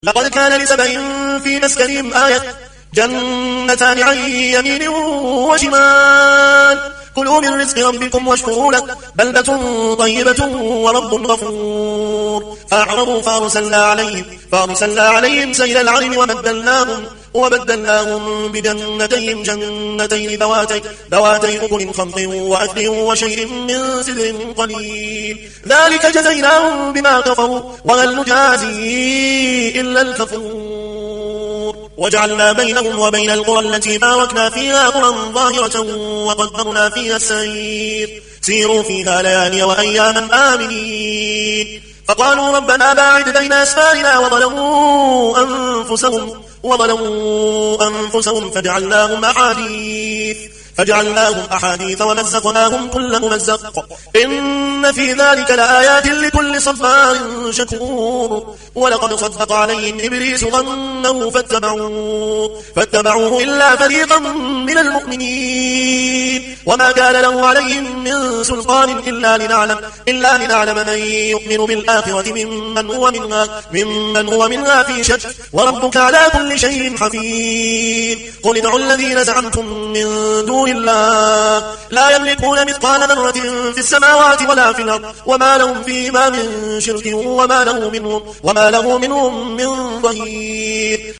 لقد كان لسبإ في مسكنهم آية جنتان عن يمين وشمال كلوا من رزق ربكم واشكروا له بلدة طيبة ورب غفور فأعرضوا فأرسلنا عليهم سيل العرم وبدلناهم بجنتين ذواتي أكل خمط وأثل وشيء من سدر قليل ذلك جزيناهم بما كفروا وهل نجازي إلا الكفور وجعلنا بينهم وبين القرى التي باركنا فيها قرى ظاهرة وقدرنا فيها السير سيروا فيها ليالي وأياما آمنين فقالوا ربنا باعد بين أسفارنا وظلموا أنفسهم فجعلناهم أحاديث ومزقناهم كل ممزق إن في ذلك لآيات لكل صبار شكور ولقد صدق عليهم إبليس ظنه فاتبعوه إلا فريقا من المؤمنين وما كان له عليهم من سلطان إلا لنعلم من يؤمن بالآخرة ممن هو منها في شك وربك على كل شيء حفيظ قل ادعوا الذين زعمتم من دون الله لا يملكون مثقال ذرة في السماوات ولا في الأرض وما لهم فيما من شرك وما له منهم من ظهير